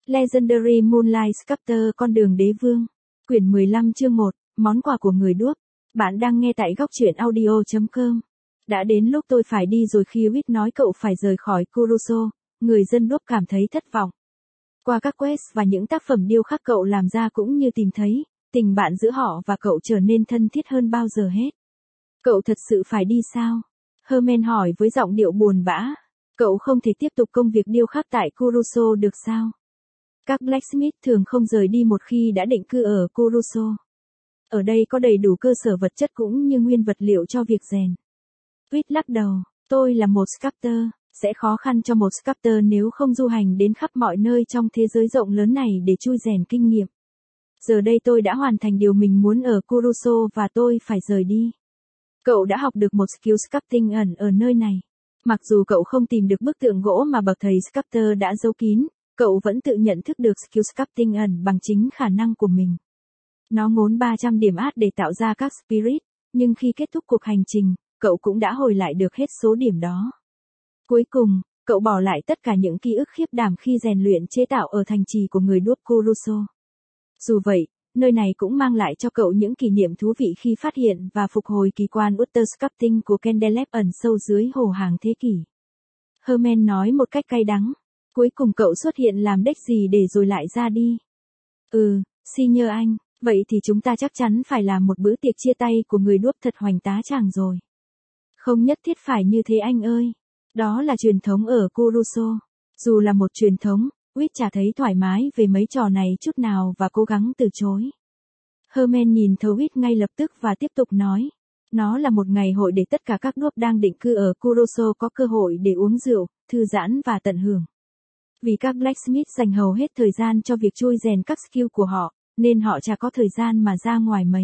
Legendary Moonlight Sculptor con đường đế vương. Quyển 15 chương 1, món quà của người đuốc. Bạn đang nghe tại góc truyện audio.com. Đã đến lúc tôi phải đi rồi khi Whit nói cậu phải rời khỏi Kuroso, người dân đuốc cảm thấy thất vọng. Qua các quest và những tác phẩm điêu khắc cậu làm ra cũng như tìm thấy, tình bạn giữa họ và cậu trở nên thân thiết hơn bao giờ hết. Cậu thật sự phải đi sao? Herman hỏi với giọng điệu buồn bã. Cậu không thể tiếp tục công việc điêu khắc tại Kuroso được sao? Các blacksmith thường không rời đi một khi đã định cư ở Kuroso. Ở đây có đầy đủ cơ sở vật chất cũng như nguyên vật liệu cho việc rèn. Whit lắc đầu, tôi là một sculptor, sẽ khó khăn cho một sculptor nếu không du hành đến khắp mọi nơi trong thế giới rộng lớn này để chui rèn kinh nghiệm. Giờ đây tôi đã hoàn thành điều mình muốn ở Kuroso và tôi phải rời đi. Cậu đã học được một skill sculpting ẩn ở nơi này. Mặc dù cậu không tìm được bức tượng gỗ mà bậc thầy sculptor đã giấu kín, cậu vẫn tự nhận thức được skill sculpting ẩn bằng chính khả năng của mình. Nó ngốn 300 điểm art để tạo ra các spirit, nhưng khi kết thúc cuộc hành trình, cậu cũng đã hồi lại được hết số điểm đó. Cuối cùng, cậu bỏ lại tất cả những ký ức khiếp đảm khi rèn luyện chế tạo ở thành trì của người đuốc Kuroso. Dù vậy, nơi này cũng mang lại cho cậu những kỷ niệm thú vị khi phát hiện và phục hồi kỳ quan Water Sculpting của Kendelep ẩn sâu dưới hồ hàng thế kỷ. Herman nói một cách cay đắng. Cuối cùng cậu xuất hiện làm đếch gì để rồi lại ra đi. Senior anh, vậy thì chúng ta chắc chắn phải làm một bữa tiệc chia tay của người đuốc thật hoành tá tràng rồi. Không nhất thiết phải như thế anh ơi. Đó là truyền thống ở Kuroso. Dù là một truyền thống, Whit chả thấy thoải mái về mấy trò này chút nào và cố gắng từ chối. Herman nhìn thấu Whit ngay lập tức và tiếp tục nói. Nó là một ngày hội để tất cả các đuốc đang định cư ở Kuroso có cơ hội để uống rượu, thư giãn và tận hưởng. Vì các blacksmith dành hầu hết thời gian cho việc chui rèn các skill của họ, nên họ chả có thời gian mà ra ngoài mấy.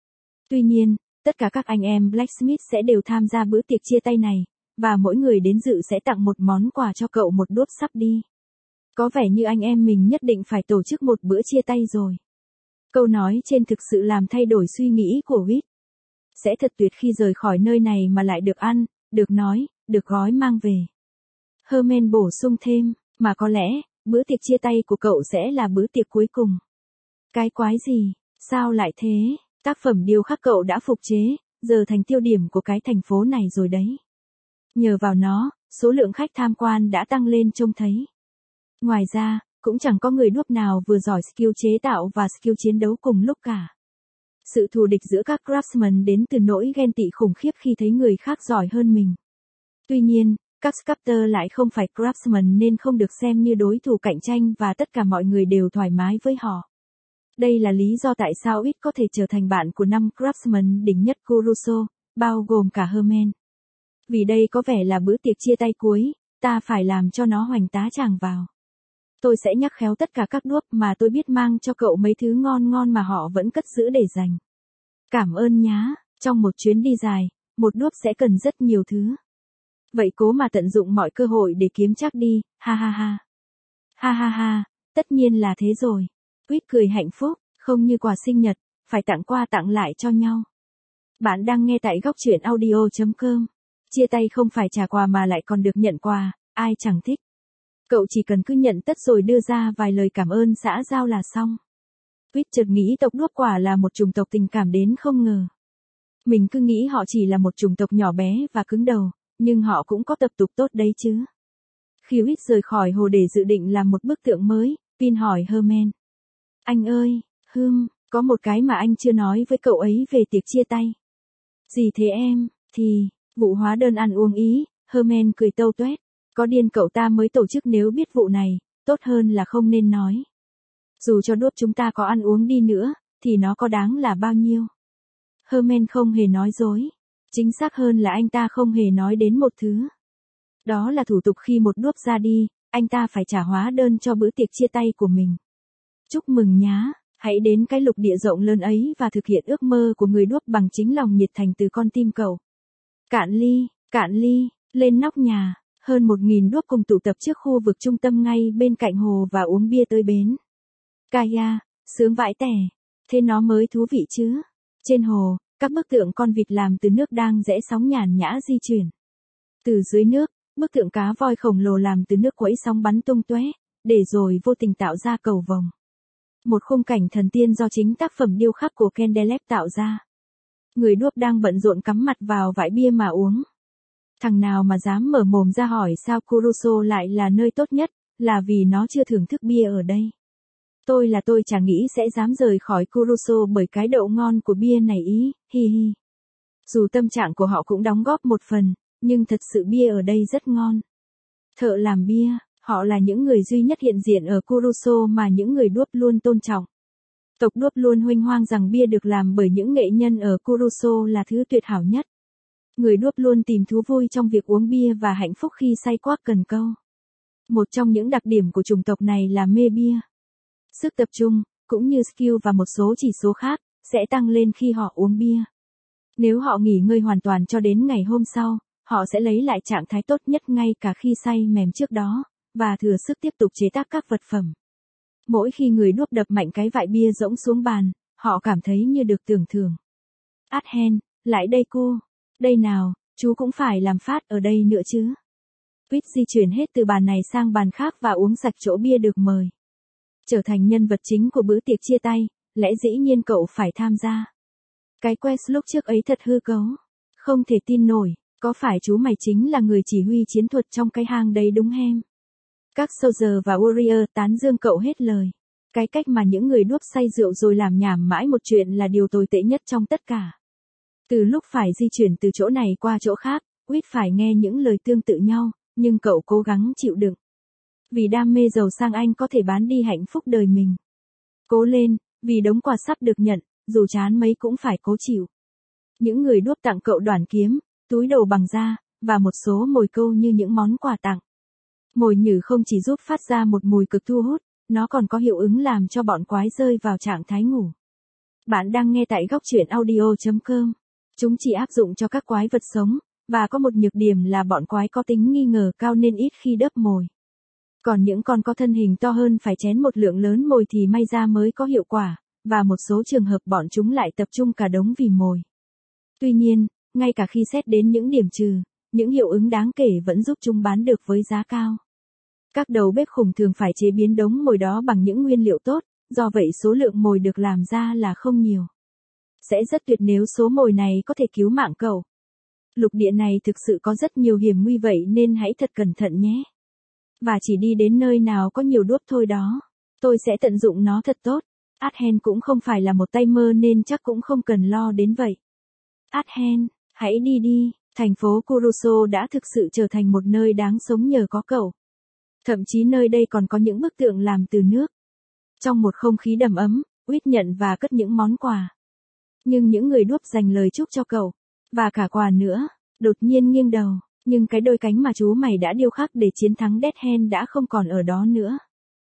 Tuy nhiên, tất cả các anh em blacksmith sẽ đều tham gia bữa tiệc chia tay này, và mỗi người đến dự sẽ tặng một món quà cho cậu một đuốc sắp đi. Có vẻ như anh em mình nhất định phải tổ chức một bữa chia tay rồi. Câu nói trên thực sự làm thay đổi suy nghĩ của Whit. Sẽ thật tuyệt khi rời khỏi nơi này mà lại được ăn, được nói, được gói mang về. Herman bổ sung thêm. Mà có lẽ, bữa tiệc chia tay của cậu sẽ là bữa tiệc cuối cùng. Cái quái gì, sao lại thế? Tác phẩm điêu khắc cậu đã phục chế, giờ thành tiêu điểm của cái thành phố này rồi đấy. Nhờ vào nó, số lượng khách tham quan đã tăng lên trông thấy. Ngoài ra, cũng chẳng có người đuốc nào vừa giỏi skill chế tạo và skill chiến đấu cùng lúc cả. Sự thù địch giữa các craftsmen đến từ nỗi ghen tị khủng khiếp khi thấy người khác giỏi hơn mình. Tuy nhiên, các sculptor lại không phải craftsmen nên không được xem như đối thủ cạnh tranh và tất cả mọi người đều thoải mái với họ. Đây là lý do tại sao Whit có thể trở thành bạn của 5 craftsmen đỉnh nhất Kuroso, bao gồm cả Herman. Vì đây có vẻ là bữa tiệc chia tay cuối, ta phải làm cho nó hoành tá tràng vào. Tôi sẽ nhắc khéo tất cả các đuốc mà tôi biết mang cho cậu mấy thứ ngon ngon mà họ vẫn cất giữ để dành. Cảm ơn nhá, trong một chuyến đi dài, một đuốc sẽ cần rất nhiều thứ. Vậy cố mà tận dụng mọi cơ hội để kiếm chắc đi, ha ha ha. Ha ha ha, tất nhiên là thế rồi. Whit cười hạnh phúc, không như quà sinh nhật, phải tặng qua tặng lại cho nhau. Bạn đang nghe tại góc truyện audio.com. Chia tay không phải trả quà mà lại còn được nhận quà, ai chẳng thích. Cậu chỉ cần cứ nhận tất rồi đưa ra vài lời cảm ơn xã giao là xong. Whit chợt nghĩ tộc đuốc quả là một chủng tộc tình cảm đến không ngờ. Mình cứ nghĩ họ chỉ là một chủng tộc nhỏ bé và cứng đầu. Nhưng họ cũng có tập tục tốt đấy chứ. Khi Whit rời khỏi hồ để dự định làm một bức tượng mới, Pin hỏi Herman. Anh ơi, có một cái mà anh chưa nói với cậu ấy về tiệc chia tay. Gì thế em, thì, vụ hóa đơn ăn uống ý, Herman cười tâu tuét. Có điên cậu ta mới tổ chức nếu biết vụ này, tốt hơn là không nên nói. Dù cho đuốc chúng ta có ăn uống đi nữa, thì nó có đáng là bao nhiêu. Herman không hề nói dối. Chính xác hơn là anh ta không hề nói đến một thứ. Đó là thủ tục khi một đuốc ra đi, anh ta phải trả hóa đơn cho bữa tiệc chia tay của mình. Chúc mừng nhá, hãy đến cái lục địa rộng lớn ấy và thực hiện ước mơ của người đuốc bằng chính lòng nhiệt thành từ con tim cậu. Cạn ly, lên nóc nhà, hơn 1.000 đuốc cùng tụ tập trước khu vực trung tâm ngay bên cạnh hồ và uống bia tới bến. Kaya, sướng vãi tẻ, thế nó mới thú vị chứ. Trên hồ, các bức tượng con vịt làm từ nước đang rẽ sóng nhàn nhã di chuyển. Từ dưới nước, bức tượng cá voi khổng lồ làm từ nước quẫy sóng bắn tung tóe, để rồi vô tình tạo ra cầu vồng. Một khung cảnh thần tiên do chính tác phẩm điêu khắc của Kendelep tạo ra. Người đuốc đang bận rộn cắm mặt vào vại bia mà uống. Thằng nào mà dám mở mồm ra hỏi sao Kuroso lại là nơi tốt nhất, là vì nó chưa thưởng thức bia ở đây. Tôi chả nghĩ sẽ dám rời khỏi Kuroso bởi cái đậu ngon của bia này ý, hi hi. Dù tâm trạng của họ cũng đóng góp một phần, nhưng thật sự bia ở đây rất ngon. Thợ làm bia, họ là những người duy nhất hiện diện ở Kuroso mà những người đuốc luôn tôn trọng. Tộc đuốc luôn huênh hoang rằng bia được làm bởi những nghệ nhân ở Kuroso là thứ tuyệt hảo nhất. Người đuốc luôn tìm thú vui trong việc uống bia và hạnh phúc khi say quác cần câu. Một trong những đặc điểm của chủng tộc này là mê bia. Sức tập trung, cũng như skill và một số chỉ số khác, sẽ tăng lên khi họ uống bia. Nếu họ nghỉ ngơi hoàn toàn cho đến ngày hôm sau, họ sẽ lấy lại trạng thái tốt nhất ngay cả khi say mềm trước đó, và thừa sức tiếp tục chế tác các vật phẩm. Mỗi khi người đuốc đập mạnh cái vại bia rỗng xuống bàn, họ cảm thấy như được tưởng thưởng. Athen, lại đây cô. Đây nào, chú cũng phải làm phát ở đây nữa chứ. Quýt di chuyển hết từ bàn này sang bàn khác và uống sạch chỗ bia được mời. Trở thành nhân vật chính của bữa tiệc chia tay, lẽ dĩ nhiên cậu phải tham gia. Cái quest lúc trước ấy thật hư cấu. Không thể tin nổi, có phải chú mày chính là người chỉ huy chiến thuật trong cái hang đấy đúng hem? Các soldier và warrior tán dương cậu hết lời. Cái cách mà những người đuốc say rượu rồi làm nhảm mãi một chuyện là điều tồi tệ nhất trong tất cả. Từ lúc phải di chuyển từ chỗ này qua chỗ khác, Quýt phải nghe những lời tương tự nhau, nhưng cậu cố gắng chịu đựng. Vì đam mê giàu sang anh có thể bán đi hạnh phúc đời mình. Cố lên, vì đống quà sắp được nhận, dù chán mấy cũng phải cố chịu. Những người đuốc tặng cậu đoản kiếm, túi đồ bằng da, và một số mồi câu như những món quà tặng. Mồi nhử không chỉ giúp phát ra một mùi cực thu hút, nó còn có hiệu ứng làm cho bọn quái rơi vào trạng thái ngủ. Bạn đang nghe tại góc truyện audio.com. Chúng chỉ áp dụng cho các quái vật sống, và có một nhược điểm là bọn quái có tính nghi ngờ cao nên ít khi đớp mồi. Còn những con có thân hình to hơn phải chén một lượng lớn mồi thì may ra mới có hiệu quả, và một số trường hợp bọn chúng lại tập trung cả đống vì mồi. Tuy nhiên, ngay cả khi xét đến những điểm trừ, những hiệu ứng đáng kể vẫn giúp chúng bán được với giá cao. Các đầu bếp khủng thường phải chế biến đống mồi đó bằng những nguyên liệu tốt, do vậy số lượng mồi được làm ra là không nhiều. Sẽ rất tuyệt nếu số mồi này có thể cứu mạng cậu. Lục địa này thực sự có rất nhiều hiểm nguy vậy nên hãy thật cẩn thận nhé. Và chỉ đi đến nơi nào có nhiều đuốc thôi đó. Tôi sẽ tận dụng nó thật tốt. Athen cũng không phải là một tay mơ nên chắc cũng không cần lo đến vậy. Athen, hãy đi đi, thành phố Kuroso đã thực sự trở thành một nơi đáng sống nhờ có cậu. Thậm chí nơi đây còn có những bức tượng làm từ nước. Trong một không khí đầm ấm, Quýt nhận và cất những món quà. Nhưng những người đuốc dành lời chúc cho cậu, và cả quà nữa, đột nhiên nghiêng đầu, nhưng cái đôi cánh mà chú mày đã điêu khắc để chiến thắng Dead Hand đã không còn ở đó nữa.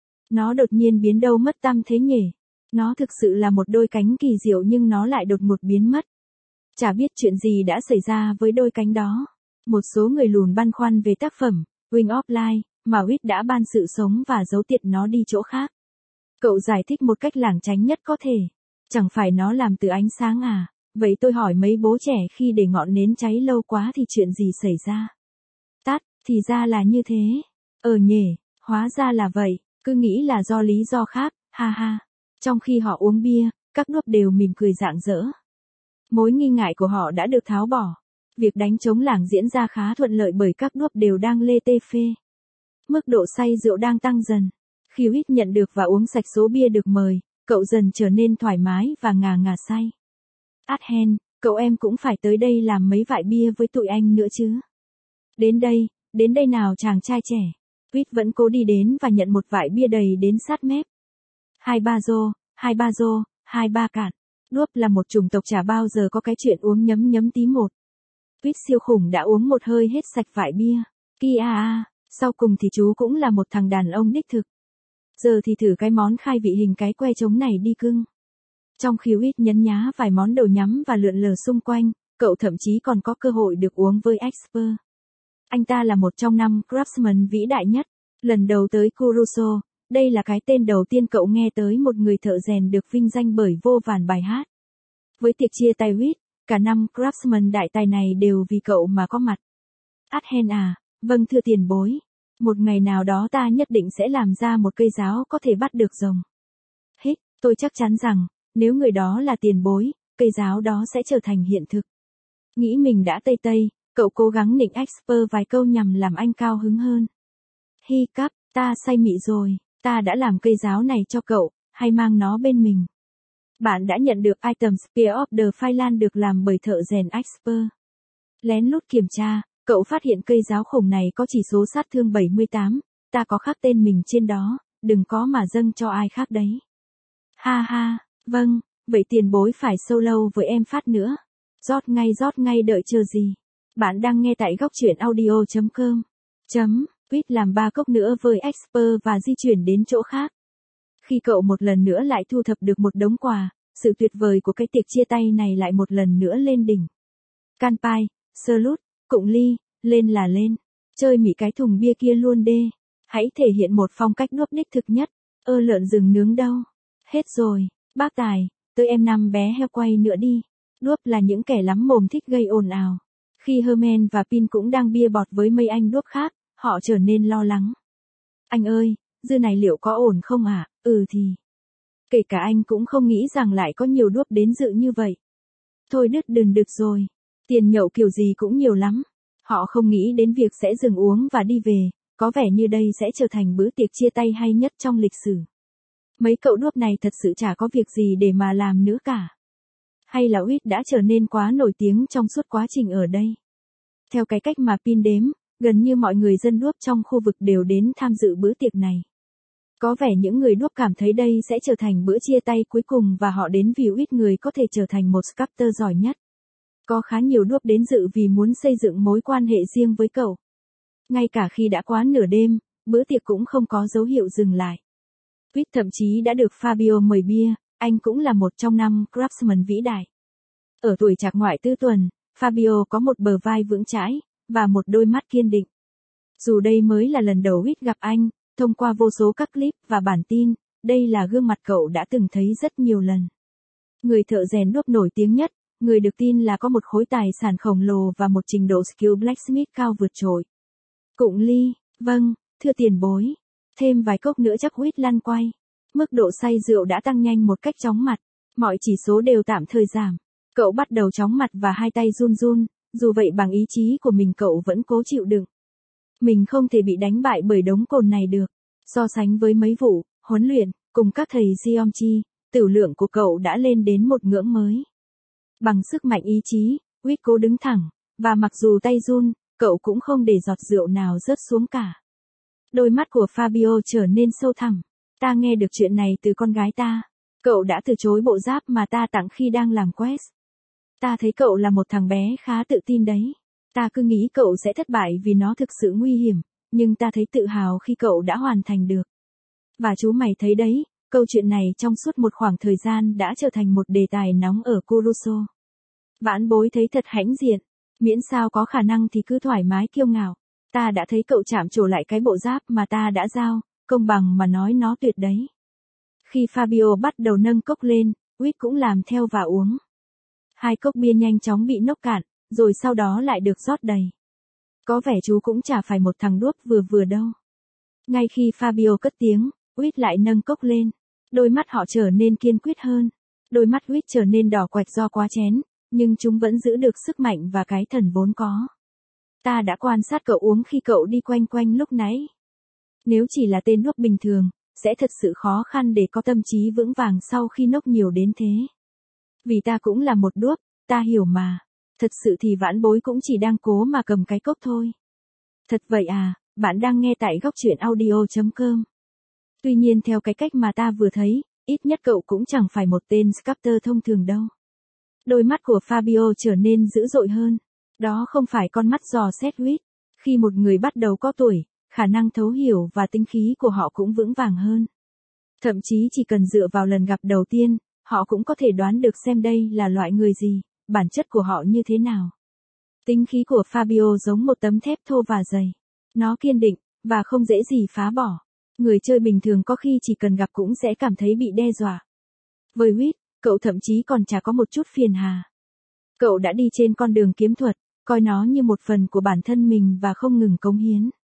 Nó đột nhiên biến đâu mất tăm thế nhỉ? Nó thực sự là một đôi cánh kỳ diệu nhưng nó lại đột ngột biến mất. Chả biết chuyện gì đã xảy ra với đôi cánh đó. Một số người lùn băn khoăn về tác phẩm Wing of Light mà Quýt đã ban sự sống và giấu tiệt nó đi chỗ khác. Cậu giải thích một cách lảng tránh nhất có thể. Chẳng phải nó làm từ ánh sáng à? Vậy tôi hỏi mấy bố trẻ khi để ngọn nến cháy lâu quá thì chuyện gì xảy ra? Tắt, thì ra là như thế. Nhỉ, hóa ra là vậy, cứ nghĩ là do lý do khác, ha ha. Trong khi họ uống bia, các đuốc đều mỉm cười rạng rỡ. Mối nghi ngại của họ đã được tháo bỏ. Việc đánh trống lảng diễn ra khá thuận lợi bởi các đuốc đều đang lê tê phê. Mức độ say rượu đang tăng dần. Khi Quýt nhận được và uống sạch số bia được mời, cậu dần trở nên thoải mái và ngà ngà say. Athen, cậu em cũng phải tới đây làm mấy vại bia với tụi anh nữa chứ. Đến đây nào chàng trai trẻ. Quýt vẫn cố đi đến và nhận một vại bia đầy đến sát mép. Hai ba cạn. Đuốc là một chủng tộc chả bao giờ có cái chuyện uống nhấm nhấm tí một. Quýt siêu khủng đã uống một hơi hết sạch vại bia. Kia sau cùng thì chú cũng là một thằng đàn ông đích thực. Giờ thì thử cái món khai vị hình cái que trống này đi cưng. Trong khi Quýt nhấn nhá vài món đồ nhắm và lượn lờ xung quanh, cậu thậm chí còn có cơ hội được uống với Expert. Anh ta là một trong 5 craftsman vĩ đại nhất. Lần đầu tới Kuroso, đây là cái tên đầu tiên cậu nghe tới một người thợ rèn được vinh danh bởi vô vàn bài hát. Với tiệc chia tay Quýt, cả 5 craftsman đại tài này đều vì cậu mà có mặt. Athen vâng thưa tiền bối. Một ngày nào đó ta nhất định sẽ làm ra một cây giáo có thể bắt được rồng. Hít, tôi chắc chắn rằng, nếu người đó là tiền bối, cây giáo đó sẽ trở thành hiện thực. Nghĩ mình đã tây tây, cậu cố gắng nịnh Expert vài câu nhằm làm anh cao hứng hơn. Hi cắp, ta say mị rồi, ta đã làm cây giáo này cho cậu, hay mang nó bên mình. Bạn đã nhận được item Spear of the Phylan được làm bởi thợ rèn Expert. Lén lút kiểm tra, cậu phát hiện cây giáo khủng này có chỉ số sát thương 78, ta có khắc tên mình trên đó, đừng có mà dâng cho ai khác đấy. Ha ha, vâng, vậy tiền bối phải solo với em phát nữa. Rót ngay đợi chờ gì. Bạn đang nghe tại góc truyện audio.com. Quýt làm 3 cốc nữa với Expert và di chuyển đến chỗ khác. Khi cậu một lần nữa lại thu thập được một đống quà, sự tuyệt vời của cái tiệc chia tay này lại một lần nữa lên đỉnh. Kanpai, Salute, Cụng ly, lên là lên. Chơi mỉ cái thùng bia kia luôn đê. Hãy thể hiện một phong cách đuốc đích thực nhất. Lợn rừng nướng đâu? Hết rồi, bác Tài, tới em năm bé heo quay nữa đi. Đuốc là những kẻ lắm mồm thích gây ồn ào. Khi Herman và Pin cũng đang bia bọt với mấy anh đuốc khác, họ trở nên lo lắng. Anh ơi, dư này liệu có ổn không ạ? Thì. Kể cả anh cũng không nghĩ rằng lại có nhiều đuốc đến dự như vậy. Thôi đứt đừng được rồi. Tiền nhậu kiểu gì cũng nhiều lắm. Họ không nghĩ đến việc sẽ dừng uống và đi về, có vẻ như đây sẽ trở thành bữa tiệc chia tay hay nhất trong lịch sử. Mấy cậu đuốc này thật sự chả có việc gì để mà làm nữa cả. Hay là Uyết đã trở nên quá nổi tiếng trong suốt quá trình ở đây. Theo cái cách mà Pin đếm, gần như mọi người dân đuốc trong khu vực đều đến tham dự bữa tiệc này. Có vẻ những người đuốc cảm thấy đây sẽ trở thành bữa chia tay cuối cùng và họ đến vì Uyết người có thể trở thành một sculptor giỏi nhất. Có khá nhiều đuốc đến dự vì muốn xây dựng mối quan hệ riêng với cậu. Ngay cả khi đã quá nửa đêm, bữa tiệc cũng không có dấu hiệu dừng lại. Uyết thậm chí đã được Fabio mời bia, anh cũng là một trong 5 craftsman vĩ đại. Ở tuổi trạc ngoại tư tuần, Fabio có một bờ vai vững chãi, và một đôi mắt kiên định. Dù đây mới là lần đầu Uyết gặp anh, thông qua vô số các clip và bản tin, đây là gương mặt cậu đã từng thấy rất nhiều lần. Người thợ rèn đuốc nổi tiếng nhất, người được tin là có một khối tài sản khổng lồ và một trình độ skill blacksmith cao vượt trội. Cụng ly, vâng, thưa tiền bối. Thêm vài cốc nữa chắc Uyết lăn quay. Mức độ say rượu đã tăng nhanh một cách chóng mặt. Mọi chỉ số đều tạm thời giảm. Cậu bắt đầu chóng mặt và hai tay run run, dù vậy bằng ý chí của mình cậu vẫn cố chịu đựng. Mình không thể bị đánh bại bởi đống cồn này được. So sánh với mấy vụ, huấn luyện, cùng các thầy Geomchi, tửu lượng của cậu đã lên đến một ngưỡng mới. Bằng sức mạnh ý chí, Uyết cố đứng thẳng, và mặc dù tay run, cậu cũng không để giọt rượu nào rớt xuống cả. Đôi mắt của Fabio trở nên sâu thẳm. Ta nghe được chuyện này từ con gái ta. Cậu đã từ chối bộ giáp mà ta tặng khi đang làm quest. Ta thấy cậu là một thằng bé khá tự tin đấy. Ta cứ nghĩ cậu sẽ thất bại vì nó thực sự nguy hiểm, nhưng ta thấy tự hào khi cậu đã hoàn thành được. Và chú mày thấy đấy, câu chuyện này trong suốt một khoảng thời gian đã trở thành một đề tài nóng ở Kuroso. Vãn bối thấy thật hãnh diện, miễn sao có khả năng thì cứ thoải mái kiêu ngạo. Ta đã thấy cậu chạm trổ lại cái bộ giáp mà ta đã giao, công bằng mà nói nó tuyệt đấy. Khi Fabio bắt đầu nâng cốc lên, Uyết cũng làm theo và uống. 2 cốc bia nhanh chóng bị nốc cạn, rồi sau đó lại được rót đầy. Có vẻ chú cũng chả phải một thằng đuốc vừa vừa đâu. Ngay khi Fabio cất tiếng, Uyết lại nâng cốc lên. Đôi mắt họ trở nên kiên quyết hơn. Đôi mắt Uyết trở nên đỏ quạch do quá chén, nhưng chúng vẫn giữ được sức mạnh và cái thần vốn có. Ta đã quan sát cậu uống khi cậu đi quanh quanh lúc nãy. Nếu chỉ là tên đuốc bình thường, sẽ thật sự khó khăn để có tâm trí vững vàng sau khi nốc nhiều đến thế. Vì ta cũng là một đuốc, ta hiểu mà. Thật sự thì vãn bối cũng chỉ đang cố mà cầm cái cốc thôi. Thật vậy à, bạn đang nghe tại góc truyện audio.com. Tuy nhiên theo cái cách mà ta vừa thấy, ít nhất cậu cũng chẳng phải một tên sculptor thông thường đâu. Đôi mắt của Fabio trở nên dữ dội hơn. Đó không phải con mắt dò xét Uyết. Khi một người bắt đầu có tuổi, khả năng thấu hiểu và tinh khí của họ cũng vững vàng hơn. Thậm chí chỉ cần dựa vào lần gặp đầu tiên, họ cũng có thể đoán được xem đây là loại người gì, bản chất của họ như thế nào. Tinh khí của Fabio giống một tấm thép thô và dày. Nó kiên định, và không dễ gì phá bỏ. Người chơi bình thường có khi chỉ cần gặp cũng sẽ cảm thấy bị đe dọa. Với Uyết, cậu thậm chí còn chả có một chút phiền hà. Cậu đã đi trên con đường kiếm thuật, coi nó như một phần của bản thân mình và không ngừng cống hiến.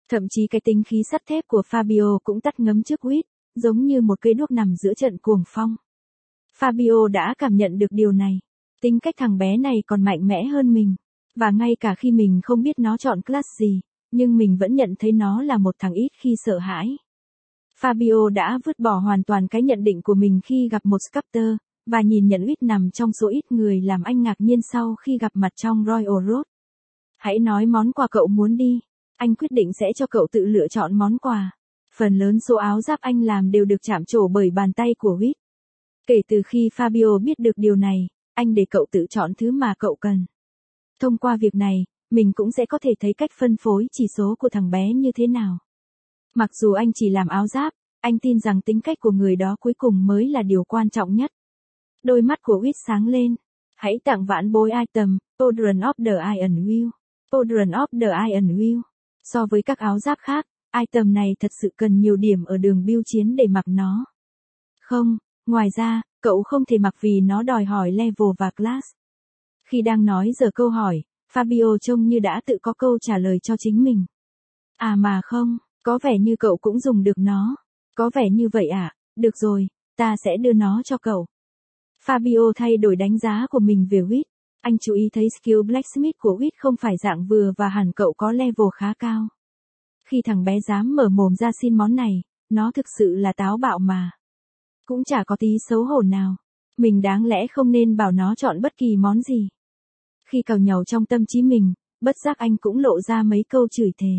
Thậm chí cái tính khí sắt thép của Fabio cũng tắt ngấm trước Whit, giống như một cây đuốc nằm giữa trận cuồng phong. Fabio đã cảm nhận được điều này. Tính cách thằng bé này còn mạnh mẽ hơn mình. Và ngay cả khi mình không biết nó chọn class gì, nhưng mình vẫn nhận thấy nó là một thằng ít khi sợ hãi. Fabio đã vứt bỏ hoàn toàn cái nhận định của mình khi gặp một Sculptor, và nhìn nhận Whit nằm trong số ít người làm anh ngạc nhiên sau khi gặp mặt trong Royal Road. Hãy nói món quà cậu muốn đi. Anh quyết định sẽ cho cậu tự lựa chọn món quà. Phần lớn số áo giáp anh làm đều được chạm trổ bởi bàn tay của Whit. Kể từ khi Fabio biết được điều này, anh để cậu tự chọn thứ mà cậu cần. Thông qua việc này, mình cũng sẽ có thể thấy cách phân phối chỉ số của thằng bé như thế nào. Mặc dù anh chỉ làm áo giáp, anh tin rằng tính cách của người đó cuối cùng mới là điều quan trọng nhất. Đôi mắt của Whit sáng lên. Hãy tặng vãn bối item, Children of the Iron Wheel. Children of the Iron Wheel. So với các áo giáp khác, item này thật sự cần nhiều điểm ở đường biêu chiến để mặc nó. Không, ngoài ra, cậu không thể mặc vì nó đòi hỏi level và class. Khi đang nói giờ câu hỏi, Fabio trông như đã tự có câu trả lời cho chính mình. À mà không, có vẻ như cậu cũng dùng được nó. Có vẻ như vậy à, được rồi, ta sẽ đưa nó cho cậu. Fabio thay đổi đánh giá của mình về Whit. Anh chú ý thấy skill blacksmith của Whit không phải dạng vừa và hẳn cậu có level khá cao. Khi thằng bé dám mở mồm ra xin món này, nó thực sự là táo bạo mà. Cũng chả có tí xấu hổ nào. Mình đáng lẽ không nên bảo nó chọn bất kỳ món gì. Khi càu nhàu trong tâm trí mình, bất giác anh cũng lộ ra mấy câu chửi thề.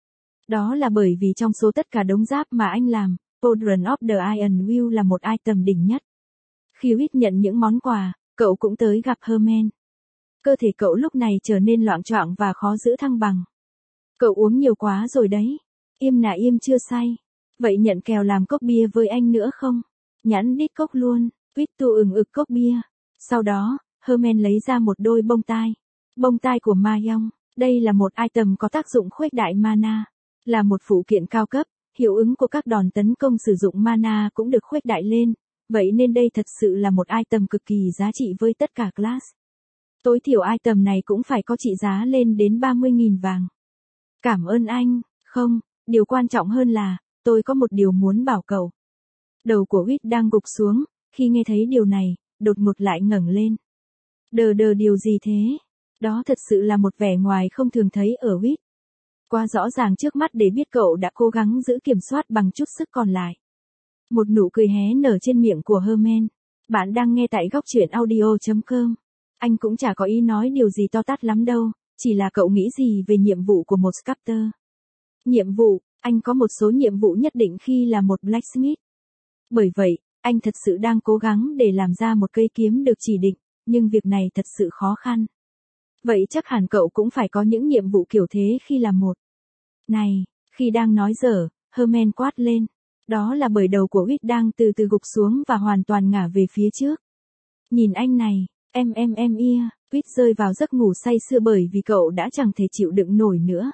Đó là bởi vì trong số tất cả đống giáp mà anh làm, Children of the Iron Wheel là một item đỉnh nhất. Khi Whit nhận những món quà, cậu cũng tới gặp Herman. Cơ thể cậu lúc này trở nên loạng choạng và khó giữ thăng bằng. Cậu uống nhiều quá rồi đấy. Im nà im chưa say. Vậy nhận kèo làm cốc bia với anh nữa không? Nhãn đít cốc luôn. Whit tu ực cốc bia. Sau đó, Herman lấy ra một đôi bông tai. Bông tai của Mayong. Đây là một item có tác dụng khuếch đại mana. Là một phụ kiện cao cấp, hiệu ứng của các đòn tấn công sử dụng mana cũng được khuếch đại lên. Vậy nên đây thật sự là một item cực kỳ giá trị với tất cả class. Tối thiểu item này cũng phải có trị giá lên đến 30.000 vàng. Cảm ơn anh, không, điều quan trọng hơn là, tôi có một điều muốn bảo cậu. Đầu của Whit đang gục xuống, khi nghe thấy điều này, đột ngột lại ngẩng lên. Đờ điều gì thế? Đó thật sự là một vẻ ngoài không thường thấy ở Whit. Quá rõ ràng trước mắt để biết cậu đã cố gắng giữ kiểm soát bằng chút sức còn lại. Một nụ cười hé nở trên miệng của Herman. Bạn đang nghe tại góc truyện audio.com. Anh cũng chả có ý nói điều gì to tát lắm đâu, chỉ là cậu nghĩ gì về nhiệm vụ của một Sculptor. Nhiệm vụ, anh có một số nhiệm vụ nhất định khi là một blacksmith. Bởi vậy, anh thật sự đang cố gắng để làm ra một cây kiếm được chỉ định, nhưng việc này thật sự khó khăn. Vậy chắc hẳn cậu cũng phải có những nhiệm vụ kiểu thế khi là một. Này, khi đang nói dở, Herman quát lên. Đó là bởi đầu của Whit đang từ từ gục xuống và hoàn toàn ngả về phía trước. Nhìn anh này, em ia, Whit rơi vào giấc ngủ say sưa bởi vì cậu đã chẳng thể chịu đựng nổi nữa.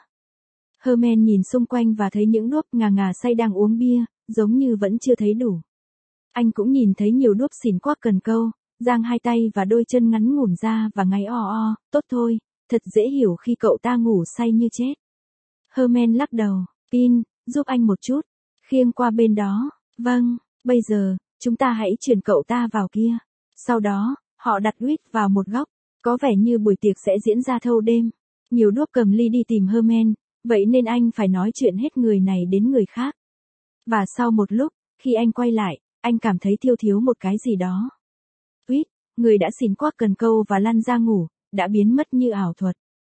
Herman nhìn xung quanh và thấy những đuốc ngà say đang uống bia, giống như vẫn chưa thấy đủ. Anh cũng nhìn thấy nhiều đuốc xỉn quắc cần câu, giang hai tay và đôi chân ngắn ngủn ra và ngáy o, tốt thôi, thật dễ hiểu khi cậu ta ngủ say như chết. Herman lắc đầu, Pin, giúp anh một chút, khiêng qua bên đó, vâng, bây giờ, chúng ta hãy chuyển cậu ta vào kia. Sau đó, họ đặt Whit vào một góc, có vẻ như buổi tiệc sẽ diễn ra thâu đêm. Nhiều đuốc cầm ly đi tìm Herman, vậy nên anh phải nói chuyện hết người này đến người khác. Và sau một lúc, khi anh quay lại, anh cảm thấy thiếu một cái gì đó. Whit, người đã xỉn quắc cần câu và lăn ra ngủ, đã biến mất như ảo thuật.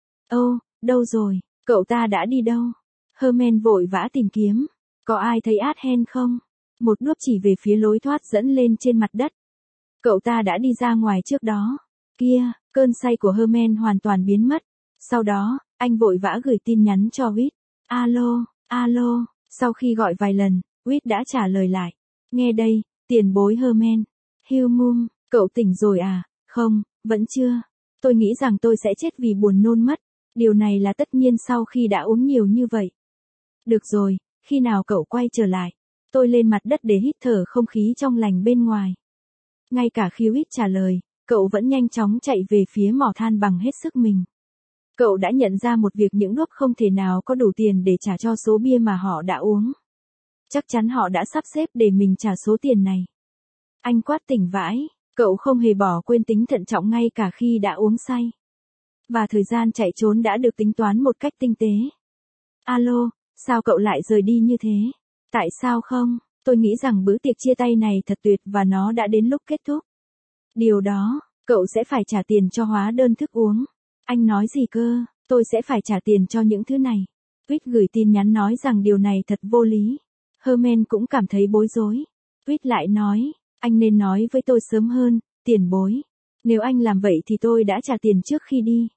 Ô, đâu rồi, cậu ta đã đi đâu? Herman vội vã tìm kiếm. Có ai thấy Adhen không? Một đuốc chỉ về phía lối thoát dẫn lên trên mặt đất. Cậu ta đã đi ra ngoài trước đó. Kia, cơn say của Herman hoàn toàn biến mất. Sau đó, anh vội vã gửi tin nhắn cho Whit. Alo. Sau khi gọi vài lần, Whit đã trả lời lại. Nghe đây, tiền bối Herman. Humum, cậu tỉnh rồi à? Không, vẫn chưa. Tôi nghĩ rằng tôi sẽ chết vì buồn nôn mất. Điều này là tất nhiên sau khi đã uống nhiều như vậy. Được rồi, khi nào cậu quay trở lại? Tôi lên mặt đất để hít thở không khí trong lành bên ngoài. Ngay cả khi Whit trả lời, cậu vẫn nhanh chóng chạy về phía mỏ than bằng hết sức mình. Cậu đã nhận ra một việc, những đốp không thể nào có đủ tiền để trả cho số bia mà họ đã uống. Chắc chắn họ đã sắp xếp để mình trả số tiền này. Anh quát tỉnh vãi, cậu không hề bỏ quên tính thận trọng ngay cả khi đã uống say. Và thời gian chạy trốn đã được tính toán một cách tinh tế. Alo, sao cậu lại rời đi như thế? Tại sao không? Tôi nghĩ rằng bữa tiệc chia tay này thật tuyệt và nó đã đến lúc kết thúc. Điều đó, cậu sẽ phải trả tiền cho hóa đơn thức uống. Anh nói gì cơ? Tôi sẽ phải trả tiền cho những thứ này. Tweet gửi tin nhắn nói rằng điều này thật vô lý. Herman cũng cảm thấy bối rối. Tweet lại nói, anh nên nói với tôi sớm hơn, tiền bối. Nếu anh làm vậy thì tôi đã trả tiền trước khi đi.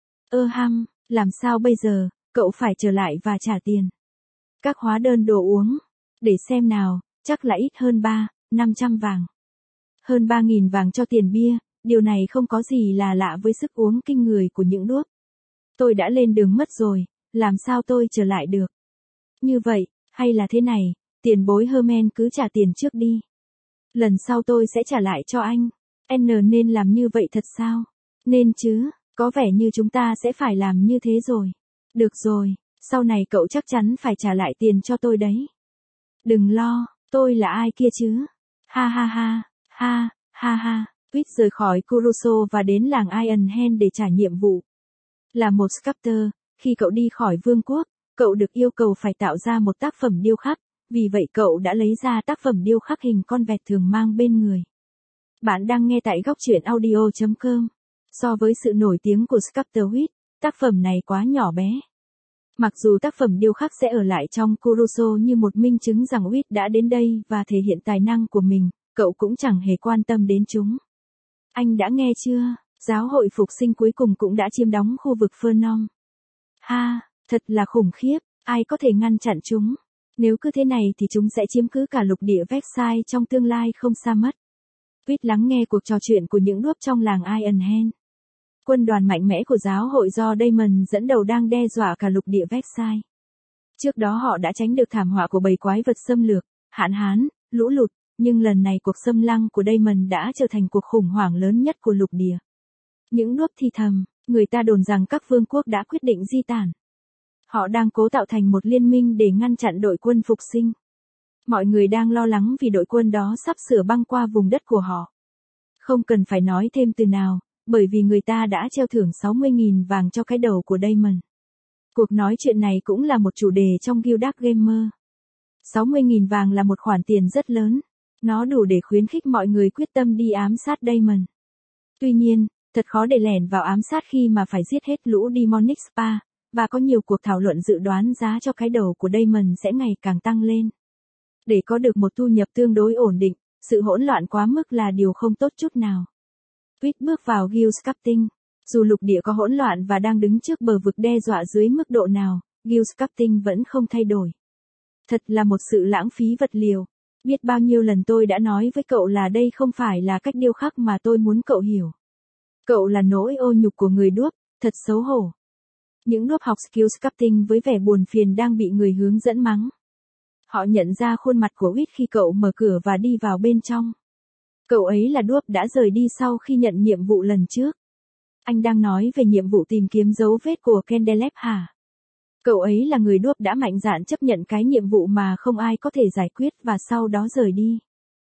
Làm sao bây giờ, cậu phải trở lại và trả tiền. Các hóa đơn đồ uống. Để xem nào, chắc là ít hơn 500 vàng. Hơn 3.000 vàng cho tiền bia, điều này không có gì là lạ với sức uống kinh người của những đốp. Tôi đã lên đường mất rồi, làm sao tôi trở lại được? Như vậy, hay là thế này, tiền bối Herman cứ trả tiền trước đi. Lần sau tôi sẽ trả lại cho anh. N nên làm như vậy thật sao? Nên chứ, có vẻ như chúng ta sẽ phải làm như thế rồi. Được rồi, sau này cậu chắc chắn phải trả lại tiền cho tôi đấy. Đừng lo, tôi là ai kia chứ? Ha ha ha, ha, ha ha. Tweet rời khỏi Kuroso và đến làng Ironhen để trả nhiệm vụ. Là một sculptor, khi cậu đi khỏi vương quốc, cậu được yêu cầu phải tạo ra một tác phẩm điêu khắc, vì vậy cậu đã lấy ra tác phẩm điêu khắc hình con vẹt thường mang bên người. Bạn đang nghe tại góc truyện audio.com. So với sự nổi tiếng của Sculptor Huyết, tác phẩm này quá nhỏ bé. Mặc dù tác phẩm điêu khắc sẽ ở lại trong Kuroso như một minh chứng rằng Huyết đã đến đây và thể hiện tài năng của mình, cậu cũng chẳng hề quan tâm đến chúng. Anh đã nghe chưa? Giáo hội phục sinh cuối cùng cũng đã chiếm đóng khu vực Phnom. Ha, thật là khủng khiếp, ai có thể ngăn chặn chúng? Nếu cứ thế này thì chúng sẽ chiếm cứ cả lục địa Versailles trong tương lai không xa mất. Tweet lắng nghe cuộc trò chuyện của những đốp trong làng Ironhen. Quân đoàn mạnh mẽ của giáo hội do Damon dẫn đầu đang đe dọa cả lục địa Versailles. Trước đó họ đã tránh được thảm họa của bầy quái vật xâm lược, hạn hán, lũ lụt, nhưng lần này cuộc xâm lăng của Damon đã trở thành cuộc khủng hoảng lớn nhất của lục địa. Những đốp thì thầm, người ta đồn rằng các vương quốc đã quyết định di tản. Họ đang cố tạo thành một liên minh để ngăn chặn đội quân phục sinh. Mọi người đang lo lắng vì đội quân đó sắp sửa băng qua vùng đất của họ. Không cần phải nói thêm từ nào, bởi vì người ta đã treo thưởng 60.000 vàng cho cái đầu của Damon. Cuộc nói chuyện này cũng là một chủ đề trong Guild Gamer. 60.000 vàng là một khoản tiền rất lớn. Nó đủ để khuyến khích mọi người quyết tâm đi ám sát Damon. Tuy nhiên, thật khó để lẻn vào ám sát khi mà phải giết hết lũ Demonic Spa, và có nhiều cuộc thảo luận dự đoán giá cho cái đầu của Damon sẽ ngày càng tăng lên. Để có được một thu nhập tương đối ổn định, sự hỗn loạn quá mức là điều không tốt chút nào. Tweet bước vào Guild Sculpting. Dù lục địa có hỗn loạn và đang đứng trước bờ vực đe dọa dưới mức độ nào, Guild Sculpting vẫn không thay đổi. Thật là một sự lãng phí vật liệu. Biết bao nhiêu lần tôi đã nói với cậu là đây không phải là cách điêu khắc mà tôi muốn cậu hiểu. Cậu là nỗi ô nhục của người đốp, thật xấu hổ. Những đốp học skill sculpting với vẻ buồn phiền đang bị người hướng dẫn mắng. Họ nhận ra khuôn mặt của Huyết khi cậu mở cửa và đi vào bên trong. Cậu ấy là đốp đã rời đi sau khi nhận nhiệm vụ lần trước. Anh đang nói về nhiệm vụ tìm kiếm dấu vết của Kendelep hả? Cậu ấy là người đốp đã mạnh dạn chấp nhận cái nhiệm vụ mà không ai có thể giải quyết và sau đó rời đi.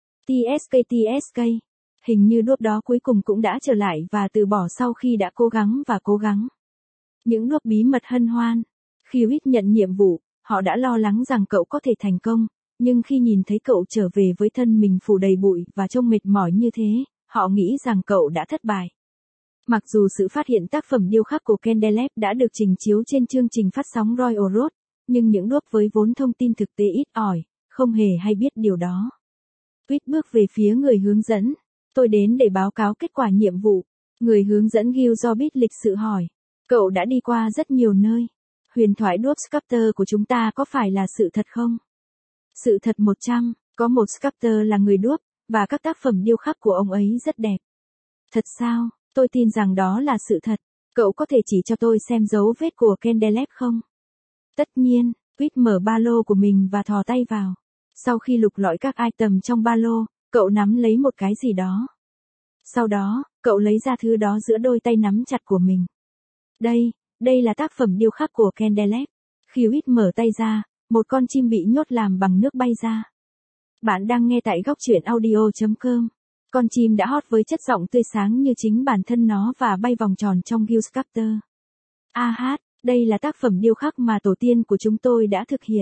TSK. Hình như đốp đó cuối cùng cũng đã trở lại và từ bỏ sau khi đã cố gắng. Những đốp bí mật hân hoan. Khi Huyết nhận nhiệm vụ, họ đã lo lắng rằng cậu có thể thành công, nhưng khi nhìn thấy cậu trở về với thân mình phủ đầy bụi và trông mệt mỏi như thế, họ nghĩ rằng cậu đã thất bại. Mặc dù sự phát hiện tác phẩm điêu khắc của Kendelep đã được trình chiếu trên chương trình phát sóng Royal Road, nhưng những đốp với vốn thông tin thực tế ít ỏi, không hề hay biết điều đó. Tweet bước về phía người hướng dẫn. Tôi đến để báo cáo kết quả nhiệm vụ. Người hướng dẫn Guild Zorbit lịch sự hỏi. Cậu đã đi qua rất nhiều nơi. Huyền thoại đốp sculptor của chúng ta có phải là sự thật không? Sự thật 100, có một sculptor là người đốp, và các tác phẩm điêu khắc của ông ấy rất đẹp. Thật sao? Tôi tin rằng đó là sự thật. Cậu có thể chỉ cho tôi xem dấu vết của Kendelep không? Tất nhiên, Tweet mở ba lô của mình và thò tay vào. Sau khi lục lọi các item trong ba lô, cậu nắm lấy một cái gì đó. Sau đó, cậu lấy ra thứ đó giữa đôi tay nắm chặt của mình. Đây, Đây là tác phẩm điêu khắc của Kendelep. Khi Whit mở tay ra, một con chim bị nhốt làm bằng nước bay ra. Bạn đang nghe tại góc truyện audio.com. Con chim đã hót với chất giọng tươi sáng như chính bản thân nó và bay vòng tròn trong Gillscapter. Đây là tác phẩm điêu khắc mà tổ tiên của chúng tôi đã thực hiện.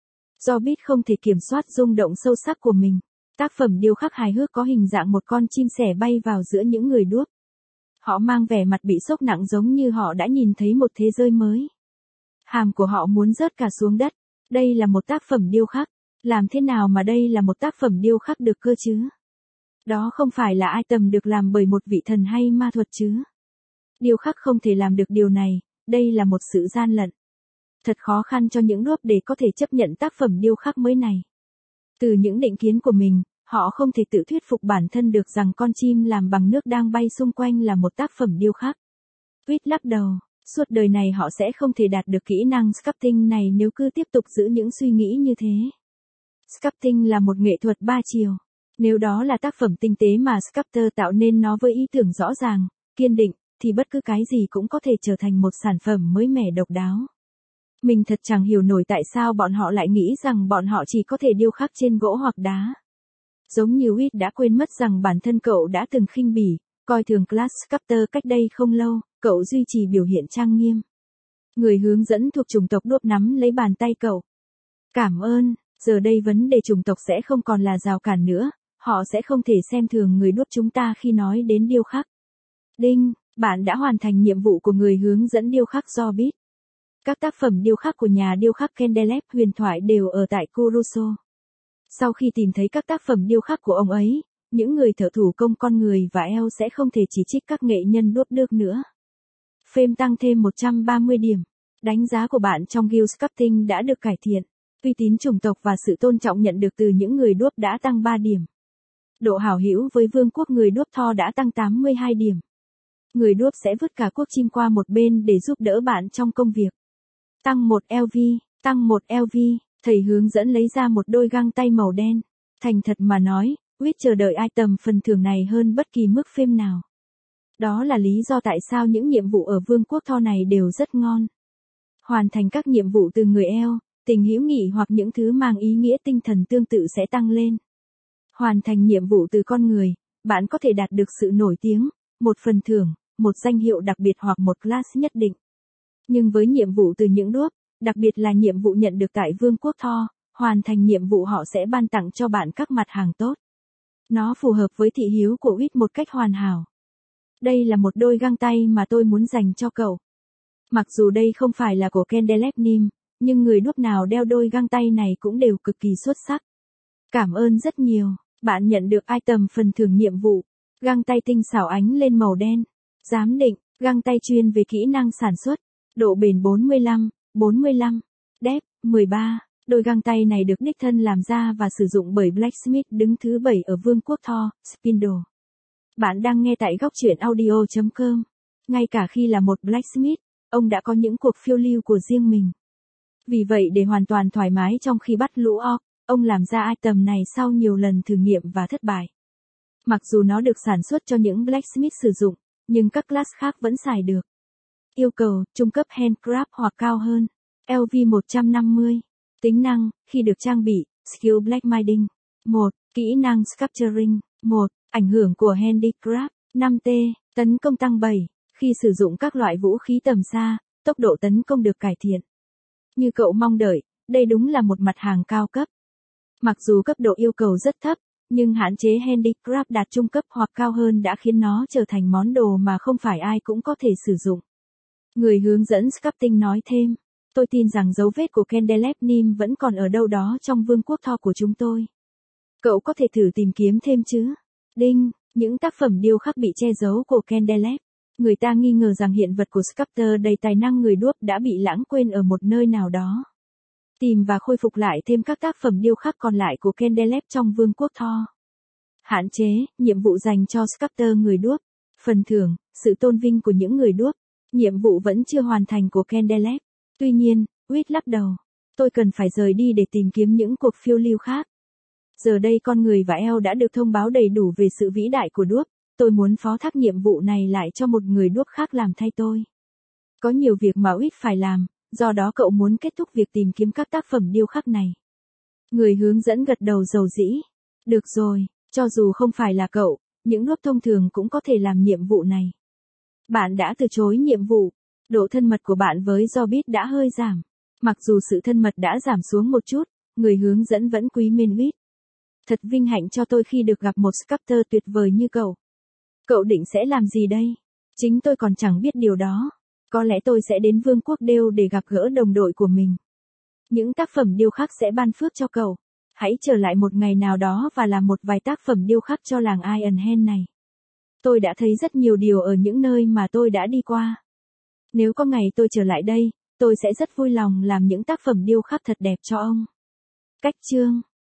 Do Beat không thể kiểm soát rung động sâu sắc của mình, tác phẩm điêu khắc hài hước có hình dạng một con chim sẻ bay vào giữa những người đuốc. Họ mang vẻ mặt bị sốc nặng giống như họ đã nhìn thấy một thế giới mới. Hàm của họ muốn rớt cả xuống đất. Đây là một tác phẩm điêu khắc. Làm thế nào mà đây là một tác phẩm điêu khắc được cơ chứ? Đó không phải là item được làm bởi một vị thần hay ma thuật chứ? Điêu khắc không thể làm được điều này, đây là một sự gian lận. Thật khó khăn cho những đuốc để có thể chấp nhận tác phẩm điêu khắc mới này. Từ những định kiến của mình, họ không thể tự thuyết phục bản thân được rằng con chim làm bằng nước đang bay xung quanh là một tác phẩm điêu khắc. Whit lắc đầu, suốt đời này họ sẽ không thể đạt được kỹ năng sculpting này nếu cứ tiếp tục giữ những suy nghĩ như thế. Sculpting là một nghệ thuật ba chiều. Nếu đó là tác phẩm tinh tế mà sculptor tạo nên nó với ý tưởng rõ ràng, kiên định, thì bất cứ cái gì cũng có thể trở thành một sản phẩm mới mẻ độc đáo. Mình thật chẳng hiểu nổi tại sao bọn họ lại nghĩ rằng bọn họ chỉ có thể điêu khắc trên gỗ hoặc đá. Giống như Whit đã quên mất rằng bản thân cậu đã từng khinh bỉ, coi thường class sculptor cách đây không lâu, cậu duy trì biểu hiện trang nghiêm. Người hướng dẫn thuộc chủng tộc đuốc nắm lấy bàn tay cậu. Cảm ơn, giờ đây vấn đề chủng tộc sẽ không còn là rào cản nữa, họ sẽ không thể xem thường người đuốc chúng ta khi nói đến điêu khắc. Đinh, bạn đã hoàn thành nhiệm vụ của người hướng dẫn điêu khắc do Beat. Các tác phẩm điêu khắc của nhà điêu khắc Kendelep huyền thoại đều ở tại Kuroso. Sau khi tìm thấy các tác phẩm điêu khắc của ông ấy, những người thợ thủ công con người và eo sẽ không thể chỉ trích các nghệ nhân đuốc được nữa. Fame tăng thêm 130 điểm. Đánh giá của bạn trong Gillscapting đã được cải thiện. Uy tín chủng tộc và sự tôn trọng nhận được từ những người đuốc đã tăng 3 điểm. Độ hảo hữu với vương quốc người đuốc Thor đã tăng 82 điểm. Người đuốc sẽ vứt cả quốc chim qua một bên để giúp đỡ bạn trong công việc. Tăng 1 LV, thầy hướng dẫn lấy ra một đôi găng tay màu đen. Thành thật mà nói, Whit chờ đợi item phần thưởng này hơn bất kỳ mức phim nào. Đó là lý do tại sao những nhiệm vụ ở vương quốc Thor này đều rất ngon. Hoàn thành các nhiệm vụ từ người eo, tình hữu nghị hoặc những thứ mang ý nghĩa tinh thần tương tự sẽ tăng lên. Hoàn thành nhiệm vụ từ con người, bạn có thể đạt được sự nổi tiếng, một phần thưởng, một danh hiệu đặc biệt hoặc một class nhất định. Nhưng với nhiệm vụ từ những đuốc, đặc biệt là nhiệm vụ nhận được tại vương quốc Thor, hoàn thành nhiệm vụ họ sẽ ban tặng cho bạn các mặt hàng tốt. Nó phù hợp với thị hiếu của Whit một cách hoàn hảo. Đây là một đôi găng tay mà tôi muốn dành cho cậu. Mặc dù đây không phải là của Kendelep Nim, nhưng người đuốc nào đeo đôi găng tay này cũng đều cực kỳ xuất sắc. Cảm ơn rất nhiều, bạn nhận được item phần thưởng nhiệm vụ. Găng tay tinh xảo ánh lên màu đen. Giám định, găng tay chuyên về kỹ năng sản xuất. Độ bền 45, depth 13. Đôi găng tay này được đích thân làm ra và sử dụng bởi Blacksmith đứng thứ 7 ở vương quốc Thor, Spindle. Bạn đang nghe tại góc truyện audio.com. Ngay cả khi là một Blacksmith, ông đã có những cuộc phiêu lưu của riêng mình. Vì vậy để hoàn toàn thoải mái trong khi bắt lũ orc, ông làm ra item này sau nhiều lần thử nghiệm và thất bại. Mặc dù nó được sản xuất cho những Blacksmith sử dụng, nhưng các class khác vẫn xài được. Yêu cầu, trung cấp handcraft hoặc cao hơn. LV 150. Tính năng, khi được trang bị, skill blacksmithing. 1. Kỹ năng sculpturing. 1. Ảnh hưởng của handicraft. 5T. Tấn công tăng 7. Khi sử dụng các loại vũ khí tầm xa, tốc độ tấn công được cải thiện. Như cậu mong đợi, đây đúng là một mặt hàng cao cấp. Mặc dù cấp độ yêu cầu rất thấp, nhưng hạn chế handicraft đạt trung cấp hoặc cao hơn đã khiến nó trở thành món đồ mà không phải ai cũng có thể sử dụng. Người hướng dẫn sculpting nói thêm, tôi tin rằng dấu vết của Kendelep Nim vẫn còn ở đâu đó trong vương quốc Thor của chúng tôi. Cậu có thể thử tìm kiếm thêm chứ? Đinh, những tác phẩm điêu khắc bị che giấu của Kendelep. Người ta nghi ngờ rằng hiện vật của sculptor đầy tài năng người đuốc đã bị lãng quên ở một nơi nào đó. Tìm và khôi phục lại thêm các tác phẩm điêu khắc còn lại của Kendelep trong vương quốc Thor. Hạn chế, nhiệm vụ dành cho sculptor người đuốc. Phần thưởng, sự tôn vinh của những người đuốc. Nhiệm vụ vẫn chưa hoàn thành của Kendelep. Tuy nhiên, Whit lắc đầu. Tôi cần phải rời đi để tìm kiếm những cuộc phiêu lưu khác. Giờ đây con người và eo đã được thông báo đầy đủ về sự vĩ đại của đuốc. Tôi muốn phó thác nhiệm vụ này lại cho một người đuốc khác làm thay tôi. Có nhiều việc mà Whit phải làm, do đó cậu muốn kết thúc việc tìm kiếm các tác phẩm điêu khắc này. Người hướng dẫn gật đầu dầu dĩ. Được rồi, cho dù không phải là cậu, những noob thông thường cũng có thể làm nhiệm vụ này. Bạn đã từ chối nhiệm vụ. Độ thân mật của bạn với Zorbit đã hơi giảm. Mặc dù sự thân mật đã giảm xuống một chút, người hướng dẫn vẫn quý mến Whit. Thật vinh hạnh cho tôi khi được gặp một sculptor tuyệt vời như cậu. Cậu định sẽ làm gì đây? Chính tôi còn chẳng biết điều đó. Có lẽ tôi sẽ đến Vương quốc Đêu để gặp gỡ đồng đội của mình. Những tác phẩm điêu khắc sẽ ban phước cho cậu. Hãy trở lại một ngày nào đó và làm một vài tác phẩm điêu khắc cho làng Iron Hand này. Tôi đã thấy rất nhiều điều ở những nơi mà tôi đã đi qua. Nếu có ngày tôi trở lại đây, tôi sẽ rất vui lòng làm những tác phẩm điêu khắc thật đẹp cho ông. Cách chương